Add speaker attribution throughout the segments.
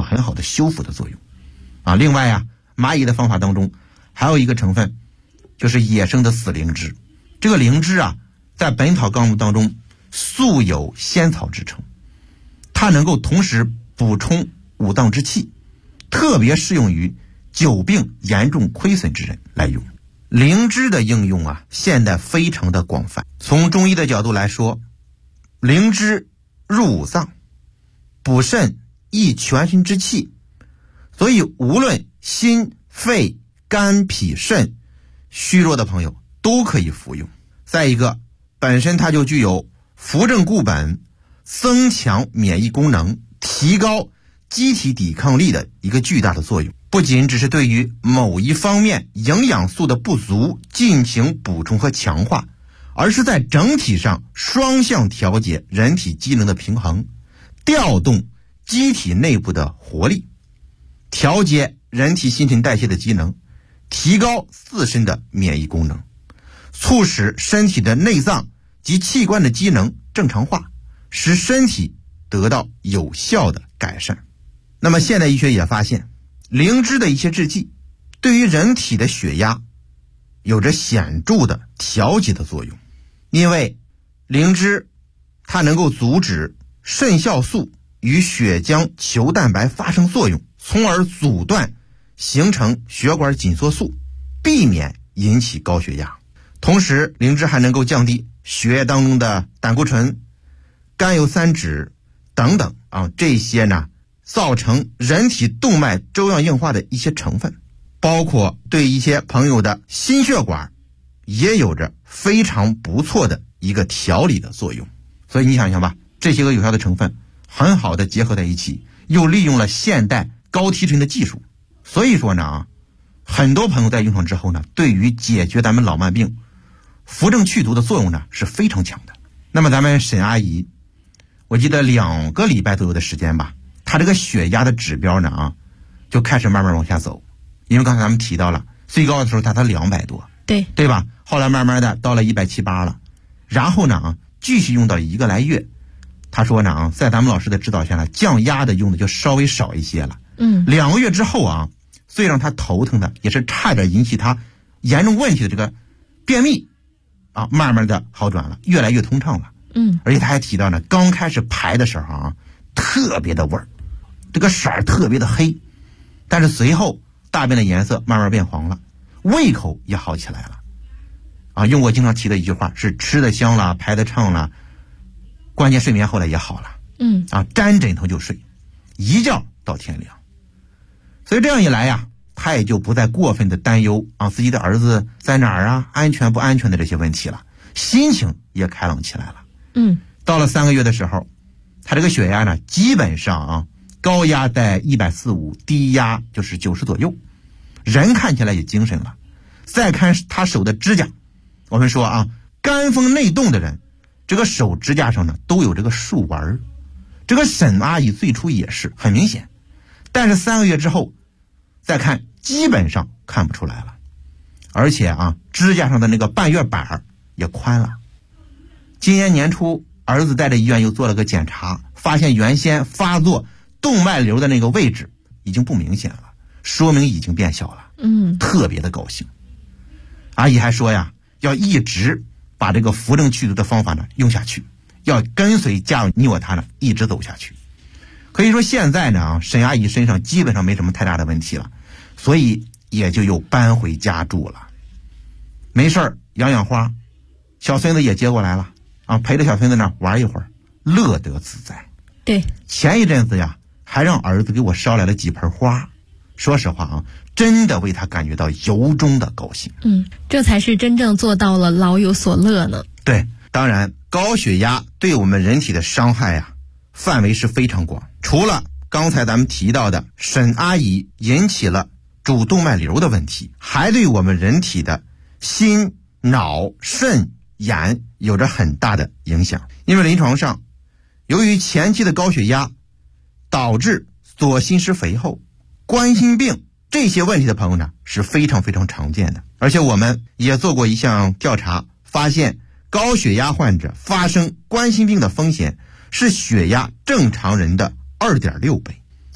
Speaker 1: 过很好的修复的作用啊。另外啊，蚂蚁的方法当中还有一个成分，就是野生的死灵芝。这个灵芝啊，在《本草纲目》当中素有仙草之称，它能够同时补充五脏之气，特别适用于久病严重亏损之人来用。灵芝的应用啊，现在非常的广泛。从中医的角度来说，灵芝入五脏，补肾益全身之气，所以无论心肺肝脾肾虚弱的朋友都可以服用。再一个，本身它就具有扶正固本、增强免疫功能、提高机体抵抗力的一个巨大的作用。不仅只是对于某一方面营养素的不足进行补充和强化，而是在整体上双向调节人体机能的平衡，调动机体内部的活力，调节人体新陈代谢的机能，提高自身的免疫功能，促使身体的内脏及器官的机能正常化，使身体得到有效的改善。那么现代医学也发现，灵芝的一些制剂对于人体的血压有着显著的调节的作用。因为灵芝它能够阻止肾酵素与血浆球蛋白发生作用，从而阻断形成血管紧缩素，避免引起高血压。同时灵芝还能够降低血液当中的胆固醇、甘油三酯等等这些呢造成人体动脉粥样硬化的一些成分，包括对一些朋友的心血管也有着非常不错的一个调理的作用。所以你想想吧，这些个有效的成分很好的结合在一起，又利用了现代高提纯的技术。所以说呢很多朋友在用上之后呢，对于解决咱们老慢病扶正祛毒的作用呢是非常强的。那么咱们沈阿姨，我记得2个礼拜左右的时间吧，她这个血压的指标呢就开始慢慢往下走。因为刚才咱们提到了，最高的时候它200多，对吧？后来慢慢的到了170、180了，然后呢继续用到1个来月。他说呢在咱们老师的指导下呢，降压的用的就稍微少一些了。2个月之后最让他头疼的，也是差点引起他严重问题的这个便秘慢慢的好转了，越来越通畅了。而且他还提到呢，刚开始排的时候特别的味儿，这个色儿特别的黑，但是随后大便的颜色慢慢变黄了，胃口也好起来了。用我经常提的一句话是吃的香了，排的畅了，关键睡眠后来也好了。沾枕头就睡，一觉到天亮。所以这样一来呀，他也就不再过分的担忧自己的儿子在哪儿安全不安全的这些问题了，心情也开朗起来了。到了3个月的时候，他这个血压呢基本上高压在145，低压就是90左右，人看起来也精神了。再看他手的指甲，我们说肝风内动的人，这个手指甲上呢都有这个竖纹。这个沈阿姨最初也是很明显，但是3个月之后再看基本上看不出来了，而且指甲上的那个半月板也宽了。今年年初儿子带着医院又做了个检查，发现原先发作动脉瘤的那个位置已经不明显了，说明已经变小了。特别的高兴。阿姨还说呀，要一直把这个扶正祛毒的方法呢用下去，要跟随家有你我他呢一直走下去。可以说现在呢沈阿姨身上基本上没什么太大的问题了，所以也就又搬回家住了。没事儿养养花，小孙子也接过来了陪着小孙子那玩一会儿，乐得自在。
Speaker 2: 对，
Speaker 1: 前一阵子呀还让儿子给我捎来了几盆花，说实话真的为他感觉到由衷的高兴。
Speaker 2: 这才是真正做到了老有所乐呢。
Speaker 1: 对，当然高血压对我们人体的伤害范围是非常广，除了刚才咱们提到的沈阿姨引起了主动脉瘤的问题，还对我们人体的心、脑、肾、眼有着很大的影响。因为临床上由于前期的高血压导致左心室肥厚、冠心病这些问题的朋友呢是非常非常常见的。而且我们也做过一项调查，发现高血压患者发生冠心病的风险是血压正常人的2.6倍，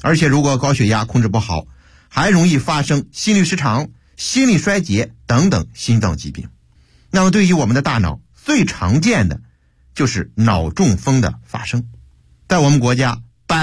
Speaker 1: 而且如果高血压控制不好，还容易发生心律失常、心力衰竭等等心脏疾病。那么对于我们的大脑，最常见的就是脑中风的发生。在我们国家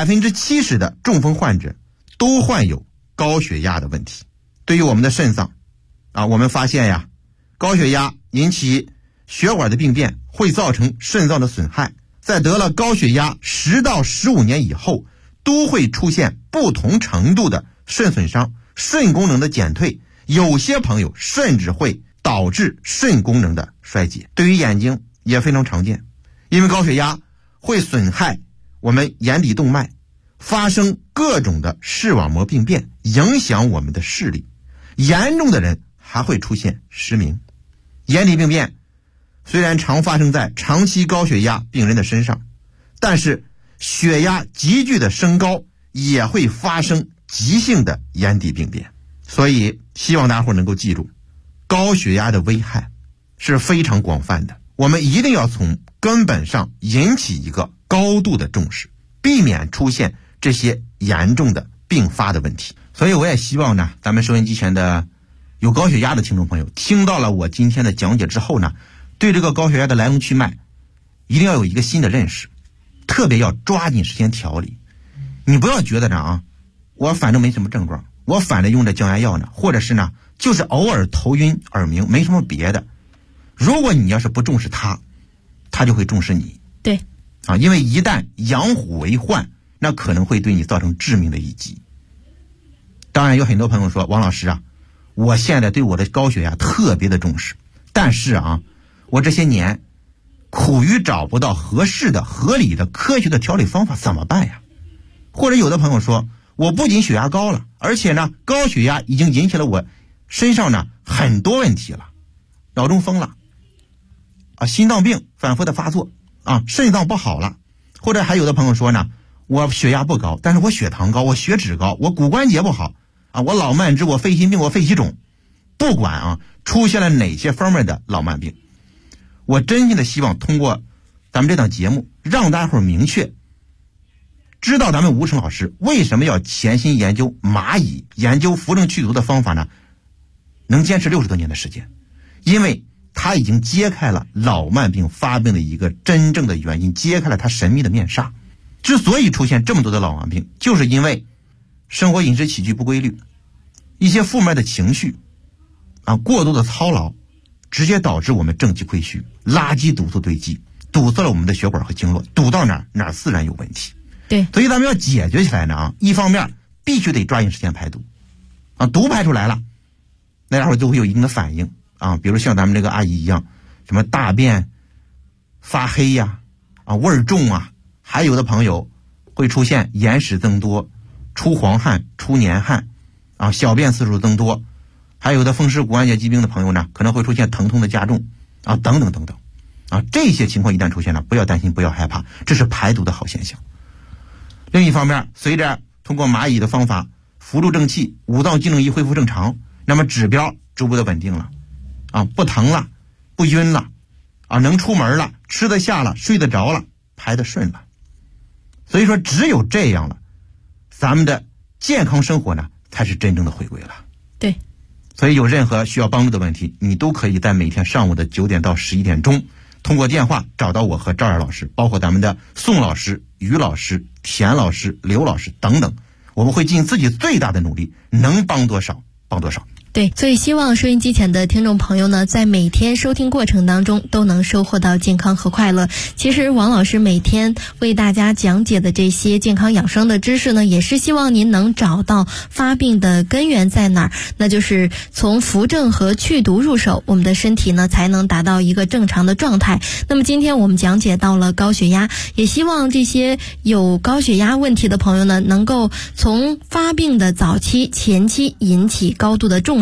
Speaker 1: ，70%的中风患者都患有高血压的问题。对于我们的肾脏我们发现呀，高血压引起血管的病变，会造成肾脏的损害。在得了高血压10到15年以后，都会出现不同程度的肾损伤、肾功能的减退，有些朋友甚至会导致肾功能的衰竭。对于眼睛也非常常见，因为高血压会损害我们眼底动脉，发生各种的视网膜病变，影响我们的视力。严重的人还会出现失明。眼底病变虽然常发生在长期高血压病人的身上，但是血压急剧的升高也会发生急性的眼底病变。所以希望大家伙能够记住，高血压的危害是非常广泛的，我们一定要从根本上引起一个高度的重视，避免出现这些严重的并发的问题。所以我也希望呢，咱们收音机前的有高血压的听众朋友，听到了我今天的讲解之后呢，对这个高血压的来龙去脉一定要有一个新的认识，特别要抓紧时间调理。你不要觉得我反正没什么症状，我反正用着降压药呢，或者是呢就是偶尔头晕耳鸣，没什么别的。如果你要是不重视它就会重视你。
Speaker 2: 对
Speaker 1: 因为一旦养虎为患，那可能会对你造成致命的一击。当然有很多朋友说，王老师我现在对我的高血压特别的重视，但是我这些年苦于找不到合适的、合理的、科学的调理方法，怎么办呀？或者有的朋友说，我不仅血压高了，而且呢高血压已经引起了我身上呢很多问题了，脑中风了心脏病反复的发作肾脏不好了。或者还有的朋友说呢，我血压不高，但是我血糖高，我血脂高，我骨关节不好我老慢支，我肺心病，我肺气肿。不管出现了哪些方面的老慢病，我真心的希望通过咱们这档节目，让大家伙明确知道咱们吴成老师为什么要潜心研究蚂蚁、研究扶正去毒的方法呢？能坚持60多年的时间，因为他已经揭开了老慢病发病的一个真正的原因，揭开了它神秘的面纱。之所以出现这么多的老慢病，就是因为生活饮食起居不规律，一些负面的情绪过多的操劳，直接导致我们正气亏虚，垃圾毒素堆积，堵塞了我们的血管和经络，堵到哪儿自然有问题。
Speaker 2: 对，
Speaker 1: 所以咱们要解决起来呢一方面必须得抓紧时间排毒毒排出来了，那家伙就会有一定的反应比如像咱们这个阿姨一样，什么大便发黑呀味儿重还有的朋友会出现眼屎增多、出黄汗、出黏汗小便次数增多，还有的风湿骨关节疾病的朋友呢，可能会出现疼痛的加重等等等等这些情况一旦出现了，不要担心，不要害怕，这是排毒的好现象。另一方面，随着通过蚂蚁的方法扶助正气，五脏机能一恢复正常，那么指标逐步的稳定了不疼了，不晕了能出门了，吃得下了，睡得着了，排得顺了。所以说只有这样了，咱们的健康生活呢才是真正的回归了。
Speaker 2: 对，
Speaker 1: 所以有任何需要帮助的问题，你都可以在每天上午的9点到11点钟通过电话找到我和赵二老师，包括咱们的宋老师、于老师、田老师、刘老师等等，我们会尽自己最大的努力，能帮多少帮多少。
Speaker 2: 对，所以希望收音机前的听众朋友呢，在每天收听过程当中都能收获到健康和快乐。其实王老师每天为大家讲解的这些健康养生的知识呢，也是希望您能找到发病的根源在哪儿，那就是从扶正和去毒入手，我们的身体呢才能达到一个正常的状态。那么今天我们讲解到了高血压，也希望这些有高血压问题的朋友呢，能够从发病的早期、前期引起高度的重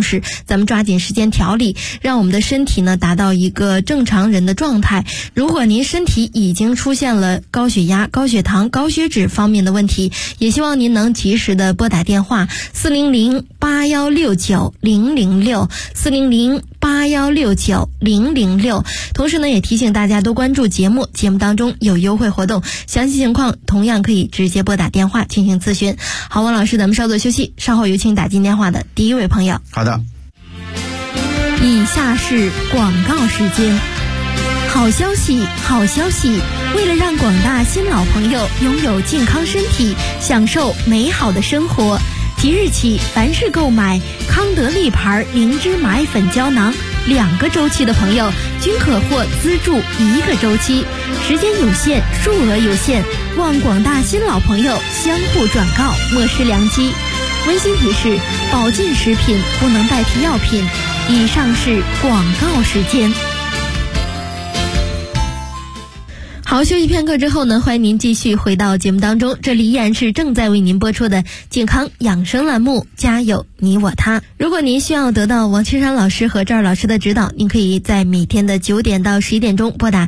Speaker 2: 重视，咱们抓紧时间调理，让我们的身体呢达到一个正常人的状态。如果您身体已经出现了高血压、高血糖、高血脂方面的问题，也希望您能及时的拨打电话400-8169-006，400-8169-006。同时呢，也提醒大家多关注节目当中有优惠活动，详细情况同样可以直接拨打电话进行咨询。好，王老师，咱们稍作休息，稍后有请打进电话的第一位朋友。
Speaker 1: 好的。
Speaker 2: 以下是广告时间。好消息，好消息！为了让广大新老朋友拥有健康身体，享受美好的生活，即日起，凡是购买康德利牌灵芝麻艾粉胶囊2个周期的朋友，均可获资助1个周期。时间有限，数额有限，望广大新老朋友相互转告，莫失良机。温馨提示：保健食品不能代替药品。以上是广告时间。好，休息片刻之后呢，欢迎您继续回到节目当中，这里依然是正在为您播出的健康养生栏目，家有你我他。如果您需要得到王青山老师和赵老师的指导，您可以在每天的9点到11点钟拨打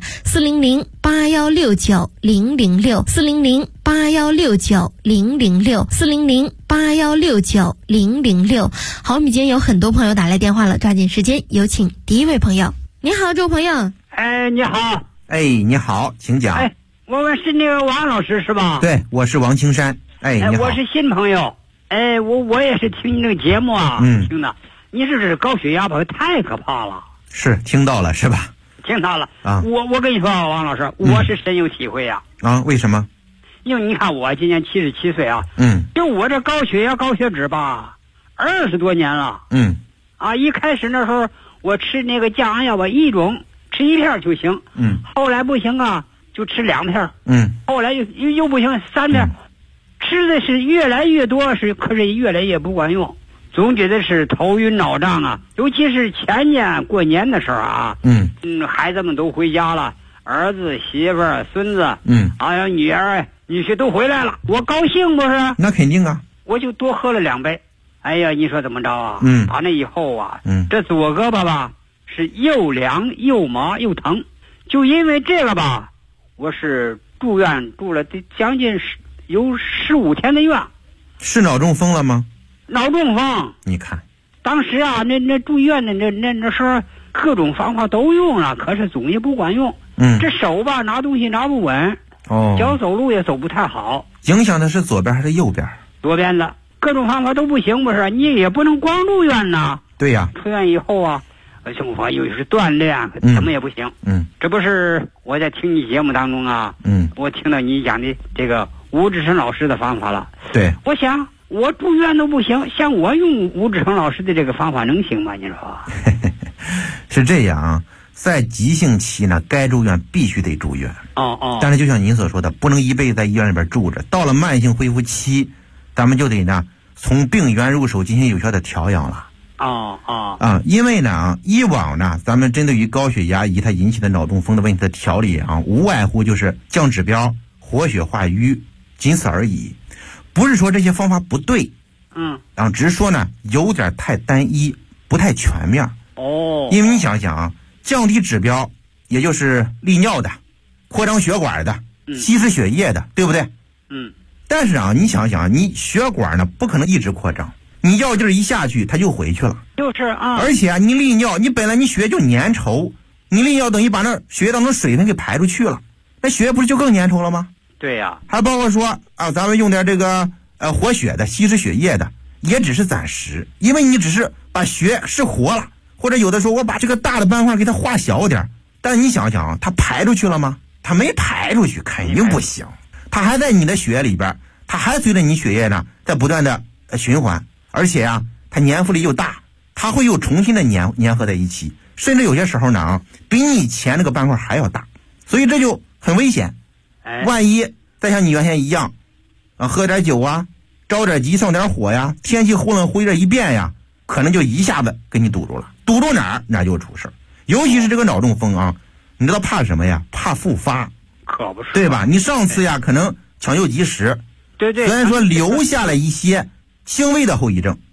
Speaker 2: 400-8169-006，400-8169-006，400-8169-006。好，我们已经有很多朋友打来电话了，抓紧时间，有请第一位朋友。你好，这位朋友。
Speaker 3: 你好。
Speaker 1: 你好，请讲。
Speaker 3: 我们是那个王老师是吧？
Speaker 1: 对，我是王青山。你好。
Speaker 3: 我是新朋友。我也是听你那个节目啊，听的。你说这高血压吧，太可怕了。
Speaker 1: 是听到了是吧？
Speaker 3: 听到了
Speaker 1: 啊。
Speaker 3: 我跟你说啊，王老师，我是深有体会呀。
Speaker 1: 为什么？
Speaker 3: 因为你看我今年77岁啊。就我这高血压、高血脂吧，20多年了。一开始那时候我吃那个降压药吧，一种。吃1片就行，后来不行啊，就吃2片，后来又不行3片，吃的是越来越多，可是越来越不管用，总觉得是头晕脑胀啊，尤其是前年过年的时候啊，孩子们都回家了，儿子、媳妇儿、孙子，女儿、女婿都回来了，我高兴不是？
Speaker 1: 那肯定啊，
Speaker 3: 我就多喝了2杯，哎呀，你说怎么着啊？打那以后啊，这左胳膊吧。是又凉又麻又疼，就因为这个吧，我是住院住了将近有15天的院。
Speaker 1: 是脑中风了吗？
Speaker 3: 脑中风。
Speaker 1: 你看，
Speaker 3: 当时啊，那住院的那时候各种方法都用了，可是总也不管用。这手吧拿东西拿不稳，脚走路也走不太好。
Speaker 1: 影响的是左边还是右边？
Speaker 3: 左边的，各种方法都不行，不是？你也不能光住院呐。
Speaker 1: 对呀。
Speaker 3: 出院以后啊。生活又是锻炼，怎么也不行。这不是我在听你节目当中啊，我听到你讲的这个吴志成老师的方法了。
Speaker 1: 对，
Speaker 3: 我想我住院都不行，像我用吴志成老师的这个方法能行吗？你说？
Speaker 1: 是这样，在急性期呢，该住院必须得住院。但是就像您所说的，不能一辈子在医院里边住着。到了慢性恢复期，咱们就得呢从病源入手进行有效的调养了。因为呢以往呢咱们针对于高血压以及它引起的脑中风的问题的调理无外乎就是降指标、活血化瘀，仅此而已。不是说这些方法不对，只是说呢有点太单一，不太全面。因为你想想降低指标，也就是利尿的、扩张血管的、稀释血液的，对不对？但是你想想，你血管呢不可能一直扩张。你药劲儿一下去，它就回去了。
Speaker 3: 就是啊。
Speaker 1: 而且你利尿，你本来你血就粘稠，你利尿等于把那血液当中水分给排出去了，那血液不是就更粘稠了吗？
Speaker 3: 对呀。
Speaker 1: 还包括说咱们用点这个活血的、稀释血液的，也只是暂时，因为你只是把血是活了，或者有的时候我把这个大的斑块给它化小点，但你想想它排出去了吗？它没排出去，肯定不行。它还在你的血液里边，它还随着你血液呢在不断的循环。而且它粘附力又大，它会又重新的粘合在一起，甚至有些时候呢比你以前那个斑块还要大，所以这就很危险。万一再像你原先一样喝点酒着点急上点火呀，天气忽冷忽热一变呀，可能就一下子给你堵住了，堵住哪儿哪就出事。尤其是这个脑中风你知道怕什么呀？怕复发。
Speaker 3: 可不是，
Speaker 1: 对吧？你上次可能抢救及时，
Speaker 3: 对，
Speaker 1: 虽然说留下了一些轻微的后遗症，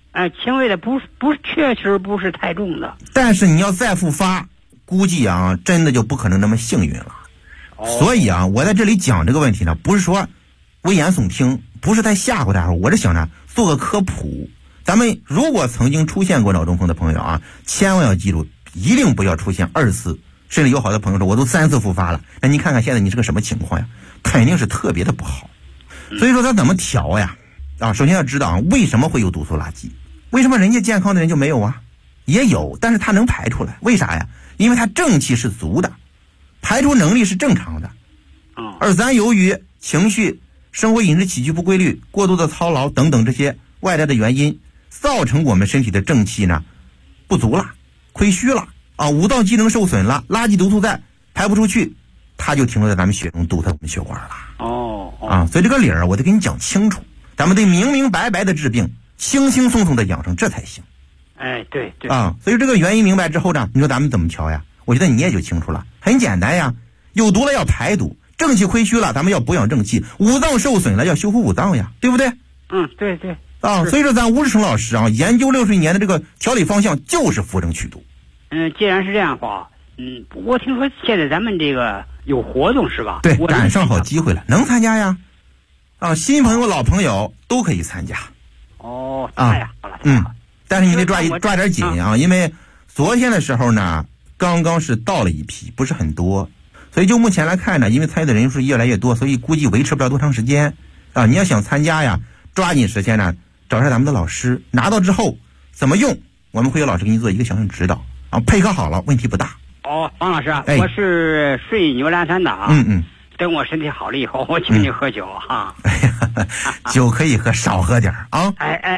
Speaker 3: 轻微的，不确实不是太重的。
Speaker 1: 但是你要再复发，估计啊，真的就不可能那么幸运了。所以啊，我在这里讲这个问题呢，不是说危言耸听，不是在吓唬大伙，我是想着做个科普。咱们如果曾经出现过脑中风的朋友啊，千万要记住，一定不要出现2次，甚至有好多朋友说我都3次复发了，那你看看现在你是个什么情况呀？肯定是特别的不好。所以说咱怎么调呀？首先要知道啊，为什么会有毒素垃圾？为什么人家健康的人就没有啊？也有，但是他能排出来，为啥呀？因为他正气是足的，排出能力是正常的。而咱由于情绪、生活饮食起居不规律、过度的操劳等等这些外在的原因，造成我们身体的正气呢不足了，亏虚了五脏机能受损了，垃圾毒素在排不出去，它就停留在咱们血中，堵在我们血管了。所以这个理儿我得给你讲清楚，咱们得明明白白的治病，轻轻松松的养生，这才行。
Speaker 3: 对
Speaker 1: 所以这个原因明白之后呢，你说咱们怎么调呀？我觉得你也就清楚了，很简单呀，有毒了要排毒，正气亏虚了咱们要补养正气，五脏受损了要修复五脏呀，对不对？
Speaker 3: 对
Speaker 1: 所以说咱吴志成老师研究60年的这个调理方向就是扶正祛毒。
Speaker 3: 既然是这样的话，我听说现在咱们这个有活动是吧？
Speaker 1: 对，赶上好机会了，能参加呀。新朋友老朋友都可以参加。
Speaker 3: 太好了。
Speaker 1: 但是你得抓点紧因为昨天的时候呢，刚刚是到了一批，不是很多，所以就目前来看呢，因为参与的人数越来越多，所以估计维持不了多长时间你要想参加呀，抓紧时间呢，找上咱们的老师，拿到之后怎么用，我们会有老师给你做一个详细指导配合好了问题不大。
Speaker 3: 王老师我是睡牛栏山的等我身体好了以后，我请你喝酒
Speaker 1: 酒可以喝，少喝点
Speaker 3: 好。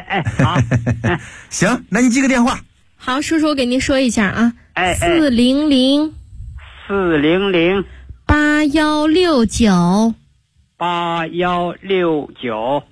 Speaker 1: 行，那你记个电话。
Speaker 2: 好，叔叔给您说一下400 8169
Speaker 3: 8169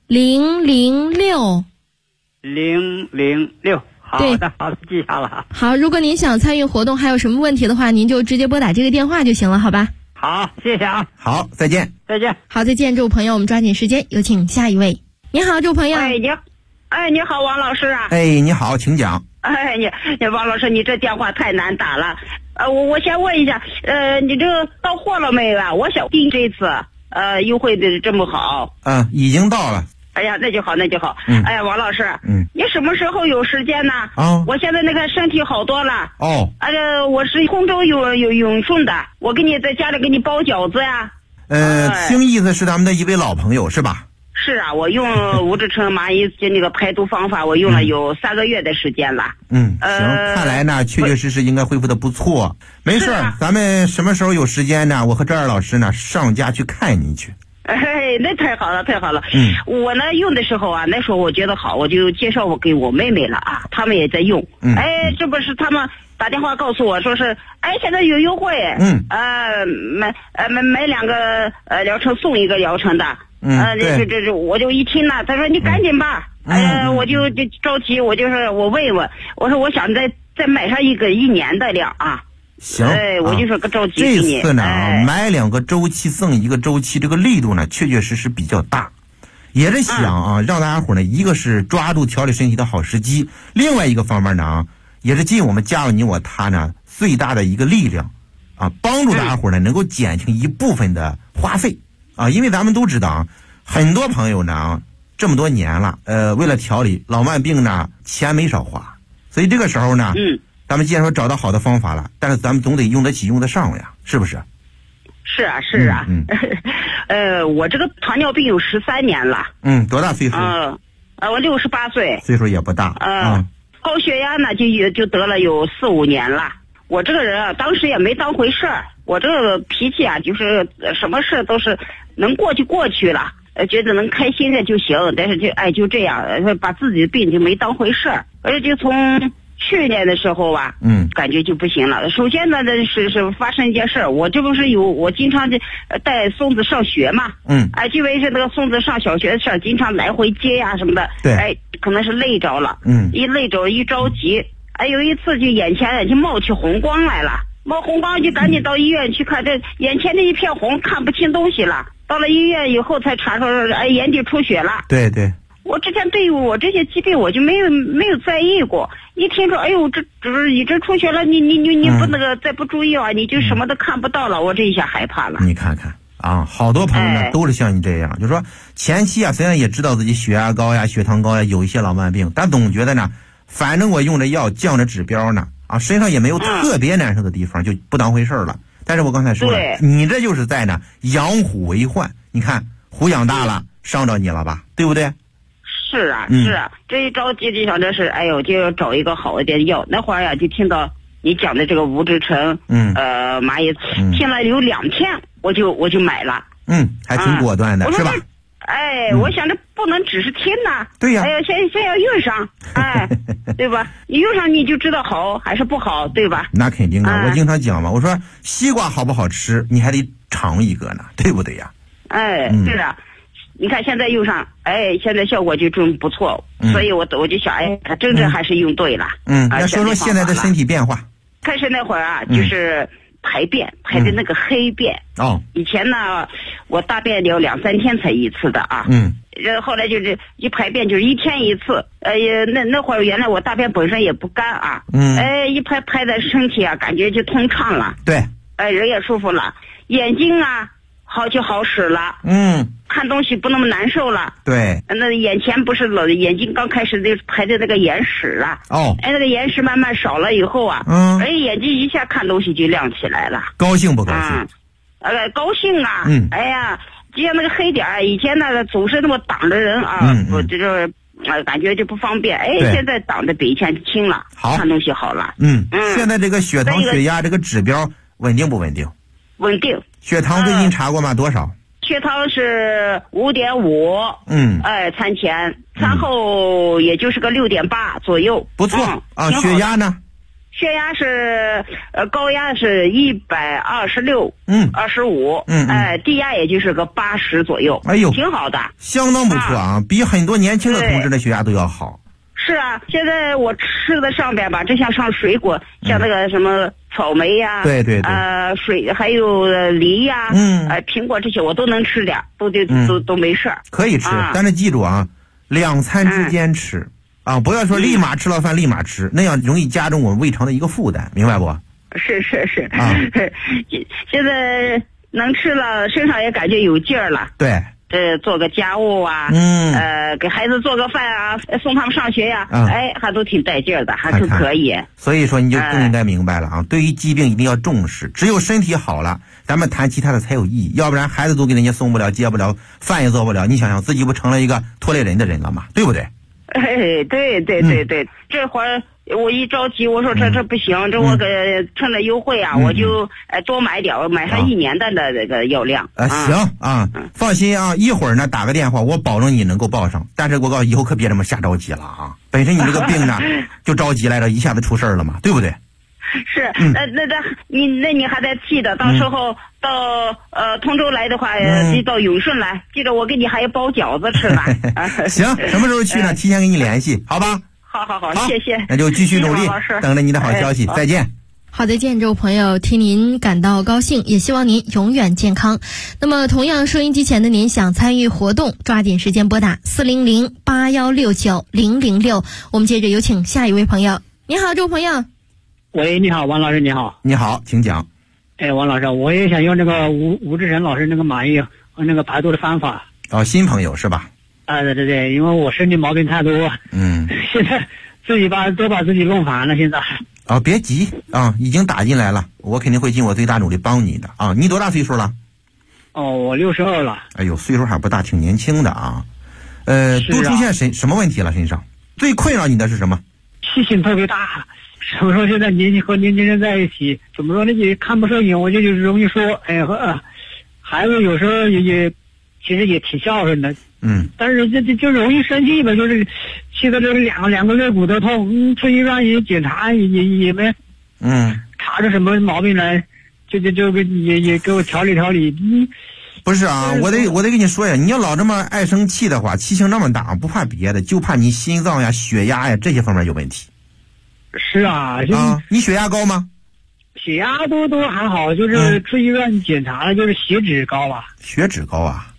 Speaker 2: 006
Speaker 3: 006。好的，记下了。
Speaker 2: 好，如果您想参与活动，还有什么问题的话，您就直接拨打这个电话就行了，好吧？
Speaker 3: 好，谢谢啊。
Speaker 1: 好，再见。
Speaker 2: 好，再见，这位朋友，我们抓紧时间，有请下一位。你好，这位朋友。
Speaker 4: 你好，王老师啊。
Speaker 1: 你好，请讲。
Speaker 4: 你王老师，你这电话太难打了。我先问一下，你这个到货了没有啊？我想订这次，优惠的这么好。
Speaker 1: 已经到了。
Speaker 4: 哎呀，那就好。王老师，你什么时候有时间呢？我现在那个身体好多了。我是空中有永顺的，我给你在家里给你包饺子呀。
Speaker 1: 听意思是咱们的一位老朋友是吧？
Speaker 4: 是啊，我用吴志成蚂蚁那个排毒方法，我用了有3个月的时间了。
Speaker 1: 行，看来呢，确确实实应该恢复的不错。没事，咱们什么时候有时间呢？我和赵二老师呢上家去看你去。
Speaker 4: 那太好了。我呢用的时候那时候我觉得好，我就介绍我给我妹妹了他们也在用。这不是他们打电话告诉我说是现在有优惠。买2个疗程送1个疗程的。这我就一听呢，他说你赶紧吧。我就着急，我问问，我说我想再买上1年的量
Speaker 1: 行，
Speaker 4: 我就说个着急。
Speaker 1: 这次呢买2个周期送1个周期，这个力度呢确确实实比较大，也是想让大家伙呢，一个是抓住调理身体的好时机，另外一个方面呢也是尽我们家有你我他呢最大的一个力量帮助大家伙呢能够减轻一部分的花费因为咱们都知道很多朋友呢这么多年了为了调理老慢病呢钱没少花，所以这个时候呢咱们既然说找到好的方法了，但是咱们总得用得起用得上呀，是不是？
Speaker 4: 是啊我这个糖尿病有13年了。
Speaker 1: 多大岁数？
Speaker 4: 我68岁。
Speaker 1: 岁数也不大。
Speaker 4: 高血压呢就得了有4、5年了。我这个人当时也没当回事儿，我这个脾气就是什么事都是能过去了，觉得能开心的就行，但是就这样把自己的病就没当回事儿。而且就从去年的时候感觉就不行了。首先呢是发生一件事，我这不是我经常带松子上学嘛。因为是那个松子上小学的事儿，经常来回接呀什么的。
Speaker 1: 对。
Speaker 4: 可能是累着了。一累着一着急，有一次就眼前就冒起红光来了，冒红光就赶紧到医院去看，这眼前的一片红，看不清东西了。到了医院以后才查出眼底出血了。
Speaker 1: 对。
Speaker 4: 我之前对于我这些疾病我就没有在意过，一听说哎呦这已经出血了，你不那个再不注意啊，你就什么都看不到了，我这一下害怕了。
Speaker 1: 你看看啊，好多朋友呢都是像你这样，就是说前期啊虽然也知道自己血压高呀、血糖高呀，有一些老慢病，但总觉得呢，反正我用着药降着指标呢，啊身上也没有特别难受的地方，就不当回事了。但是我刚才说了，你这就是在呢养虎为患，你看虎养大了，伤着你了吧，对不对？
Speaker 4: 是啊，是啊，这一着急就想着是，哎呦，就要找一个好一点的药。那会儿呀，就听到你讲的这个五指橙，蚂蚁，听了有2天，我就买了。
Speaker 1: 还挺果断的，是吧？
Speaker 4: 哎，我想着不能只是听呐，
Speaker 1: 对呀，
Speaker 4: 哎呀，先要用上，哎，对吧？你用上你就知道好还是不好，对吧？
Speaker 1: 那肯定的，我经常讲嘛，我说西瓜好不好吃，你还得尝一个呢，对不对呀？
Speaker 4: 哎，对的。你看现在用上，哎，现在效果就真不错，所以我就想，哎，他真正还是用对了。
Speaker 1: 那说说现在的身体变化。
Speaker 4: 开始那会儿啊，就是排的那个黑便。以前呢，我大便要2-3天才一次的啊。后来就是一排便就是1天一次。那会儿原来我大便本身也不干啊。一排的身体啊，感觉就通畅了。
Speaker 1: 对。
Speaker 4: 人也舒服了，眼睛啊好使了。看东西不那么难受了。
Speaker 1: 对。
Speaker 4: 那眼前不是眼睛刚开始就排的那个眼屎啊。那个眼屎慢慢少了以后啊，眼睛一下看东西就亮起来了。
Speaker 1: 高兴不高兴？
Speaker 4: 高兴啊。哎呀，就像那个黑点儿，以前那个总是那么挡着人啊，我就是感觉就不方便。现在挡的比以前轻了，看东西好了。
Speaker 1: 现在这个血糖、血压这个指标稳定不稳定？
Speaker 4: 稳定。
Speaker 1: 血糖最近查过吗？多少？
Speaker 4: 血糖是5.5，餐前，餐后也就是个6.8左右，
Speaker 1: 不错啊。血压呢？
Speaker 4: 血压是高压是126，25，低压也就是个80左右，
Speaker 1: 哎呦，
Speaker 4: 挺好的，
Speaker 1: 相当不错啊，比很多年轻的同志的血压都要好。
Speaker 4: 是啊，现在我吃的上边吧，就像上水果，像那个什么草莓呀，
Speaker 1: 对，
Speaker 4: 水还有梨呀，苹果这些我都能吃点，都没事儿，
Speaker 1: 可以吃，但是记住啊，2餐之间吃啊，不要说立马吃了饭立马吃，那样容易加重我们胃肠的一个负担，明白不？
Speaker 4: 是啊，现在能吃了，身上也感觉有劲儿了。
Speaker 1: 对。
Speaker 4: 做个家务啊，给孩子做个饭啊，送他们上学呀，还都挺带劲儿的，还是可以。
Speaker 1: 所以说你就更应该明白了啊，对于疾病一定要重视，只有身体好了，咱们谈其他的才有意义，要不然孩子都给人家送不了、接不了，饭也做不了，你想想自己不成了一个拖累人的人了吗？对不对？对，
Speaker 4: 这会儿我一着急，我说这不行，这我给趁着优惠啊，我就多买点，买上1年的那个药量。
Speaker 1: 行啊，放心啊，一会儿呢打个电话，我保证你能够报上。但是我告诉以后可别这么瞎着急了啊，本身你这个病呢就着急来着，一下子出事了嘛，对不对？
Speaker 4: 是，那你还得记得，到时候到通州来的话，就到永顺来，记得我给你还要包饺子吃呢。
Speaker 1: 行，什么时候去呢？提前给你联系，好吧？
Speaker 4: 好，谢谢。
Speaker 1: 那就继续努力，等着你的好消息，再见。
Speaker 2: 好的，建州朋友，替您感到高兴，也希望您永远健康。那么同样收音机前的您想参与活动，抓紧时间拨打400-8169-006。我们接着有请下一位朋友。你好，这位朋友。
Speaker 5: 喂，你好，王老师，你好。
Speaker 1: 你好，请讲。
Speaker 5: 王老师，我也想用这个吴志成老师那个蚂蚁和那个排毒的方法。
Speaker 1: 新朋友是吧？
Speaker 5: 对，因为我身体毛病太多。现在都把自己弄烦了，现在。
Speaker 1: 别急啊，已经打进来了，我肯定会尽我最大努力帮你的啊。你多大岁数了？
Speaker 5: 我62了。
Speaker 1: 哎呦，岁数还不大，挺年轻的啊。都出现什么问题了？身上最困扰你的是什么？
Speaker 5: 气性特别大。怎么说？现在和年轻人在一起，怎么说呢？也看不上眼，我就容易说，孩子有时候也其实也挺孝顺的，但是就容易生气吧，就是气得这两个肋骨都痛，去医院也检查也没，查出什么毛病来，就也给我调理。
Speaker 1: 不是啊，我得跟你说呀，你要老这么爱生气的话，气性那么大，不怕别的，就怕你心脏呀、血压呀这些方面有问题。
Speaker 5: 是啊，
Speaker 1: 你血压高吗？
Speaker 5: 血压都还好，就是去医院检查了，就是血脂高吧。
Speaker 1: 血脂高啊？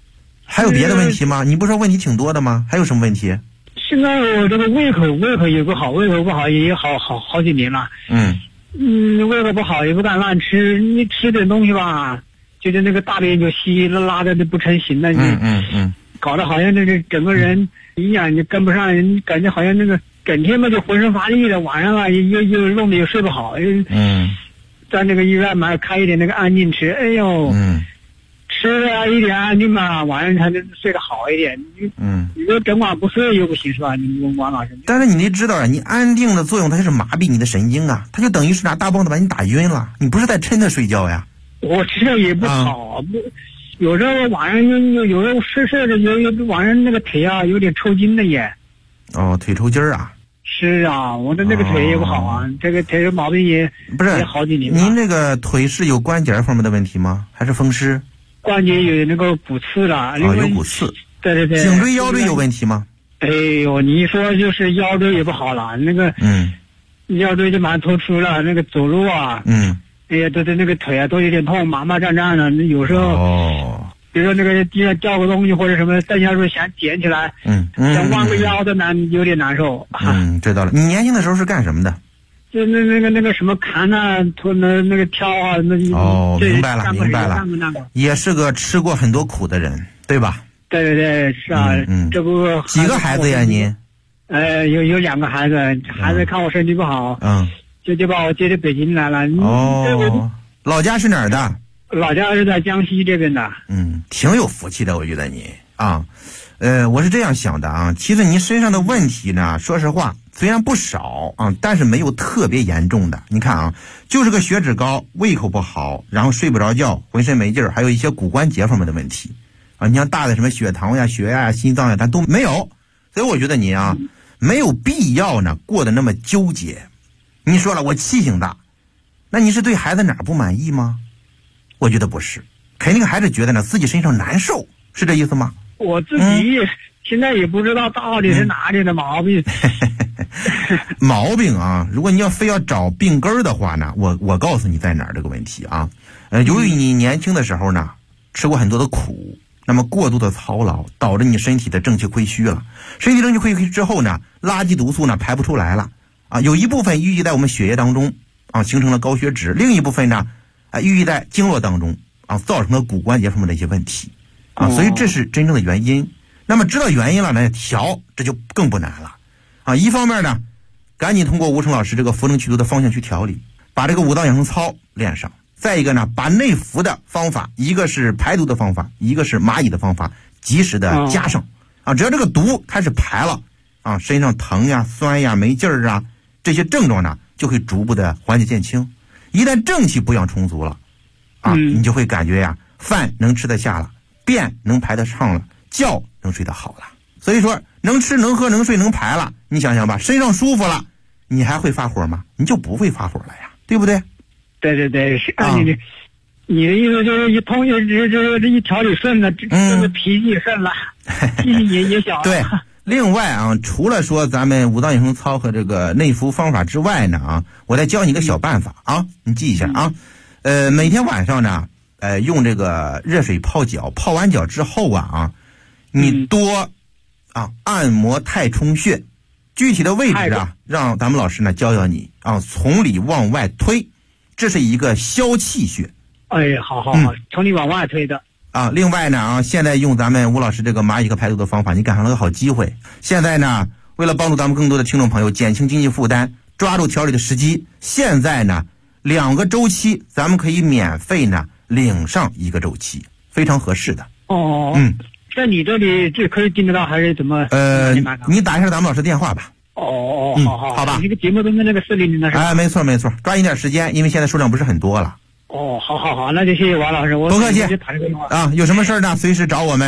Speaker 1: 还有别的问题吗？你不说问题挺多的吗？还有什么问题？
Speaker 5: 现在我这个胃口也不好，胃口不好也好几年了。胃口不好也不敢乱吃，你吃点东西吧，就是那个大便就稀，拉的不成形了。搞得好像这个整个人营养就跟不上，人感觉好像那个整天嘛就浑身乏力的，晚上啊又弄得又睡不好。在那个医院嘛开一点那个安静吃，哎呦。吃了一点安静嘛，晚上才能睡得好一点。你说整晚不睡又不行是吧？你问王老师。
Speaker 1: 但是你得知道啊，你安定的作用它就是麻痹你的神经啊，它就等于是拿大棒子把你打晕了，你不是在抻着睡觉呀。
Speaker 5: 我吃的也不好，有时候晚上有时候睡着有晚上那个腿啊有点抽筋了也。
Speaker 1: 哦，腿抽筋儿啊。
Speaker 5: 是啊，我的那个腿也不好啊，这个腿毛病也好几年了。
Speaker 1: 您那个腿是有关节方面的问题吗？还是风湿？
Speaker 5: 关节有那个骨刺了。
Speaker 1: 有骨刺。
Speaker 5: 对。
Speaker 1: 颈椎腰椎有问题吗？
Speaker 5: 哎呦，你一说就是腰椎也不好了，那个腰椎就蛮突出了，那个走路啊哎呀那个腿啊都有点痛，麻麻胀胀的，有时候比如说那个地上掉个东西或者什么，蹬下去想捡起来想弯个腰都有点难受。
Speaker 1: 知道了。你年轻的时候是干什么的？
Speaker 5: 就那个什么砍啊，那个挑啊，
Speaker 1: 明白了，也是个吃过很多苦的人，对吧？
Speaker 5: 对，是啊。这不
Speaker 1: 几个孩子呀您？
Speaker 5: 有2个孩子，孩子看我身体不好，就把我接到北京来了。
Speaker 1: 老家是哪儿的？
Speaker 5: 老家是在江西这边的。
Speaker 1: 挺有福气的，我觉得你啊。我是这样想的啊，其实您身上的问题呢，说实话虽然不少啊，但是没有特别严重的。你看啊，就是个血脂高，胃口不好，然后睡不着觉，浑身没劲儿，还有一些骨关节方面的问题啊。你像大的什么血糖呀、血压呀、心脏呀，它都没有。所以我觉得你啊，没有必要呢过得那么纠结。你说了我气性大，那你是对孩子哪儿不满意吗？我觉得不是，肯定还是觉得呢自己身上难受，是这意思吗？
Speaker 5: 我自己现在也不知道到底是哪里的毛病。
Speaker 1: 毛病啊，如果你要非要找病根儿的话呢，我告诉你在哪儿这个问题啊。由于你年轻的时候呢吃过很多的苦，那么过度的操劳导致你身体的正气亏虚了，身体正气亏虚之后呢，垃圾毒素呢排不出来了啊，有一部分淤积在我们血液当中啊，形成了高血脂，另一部分呢淤积在经络当中啊，造成了骨关节方面的一些问题啊，所以这是真正的原因。那么知道原因了呢，调这就更不难了啊。一方面呢，赶紧通过吴成老师这个扶正祛毒的方向去调理，把这个五脏养生操练上。再一个呢，把内服的方法，一个是排毒的方法，一个是蚂蚁的方法，及时的加上啊。只要这个毒开始排了啊，身上疼呀、酸呀、没劲儿啊，这些症状呢就会逐步的缓解减轻。一旦正气补养充足了啊，你就会感觉呀，饭能吃得下了，便能排得上了，觉能睡得好了。所以说能吃能喝能睡能排了，你想想吧，身上舒服了，你还会发火吗？你就不会发火了呀，对不对？
Speaker 5: 对，是你的意思就是一通这一调理顺了，这个脾气也顺了，脾气也小了。
Speaker 1: 对，另外啊，除了说咱们五脏养生操和这个内服方法之外呢啊，我再教你一个小办法啊，你记一下啊。每天晚上呢，用这个热水泡脚，泡完脚之后啊，你多按摩太冲穴，具体的位置啊，让咱们老师呢教你啊，从里往外推，这是一个消气穴。
Speaker 5: 哎，好，从里往外推的
Speaker 1: 啊。另外呢啊，现在用咱们吴老师这个蚂蚁和排毒的方法，你赶上了个好机会。现在呢，为了帮助咱们更多的听众朋友减轻经济负担，抓住调理的时机，现在呢2个周期咱们可以免费呢领上1个周期，非常合适的。
Speaker 5: 在你这里这可以订得到还是怎么？
Speaker 1: 你打一下咱们老师电话吧。好吧。
Speaker 5: 这个节目中的那个400的是吧？
Speaker 1: 没错，抓紧点时间，因为现在数量不是很多了。
Speaker 5: 好，那就谢谢王老师，我
Speaker 1: 不客气啊，有什么事呢随时找我们。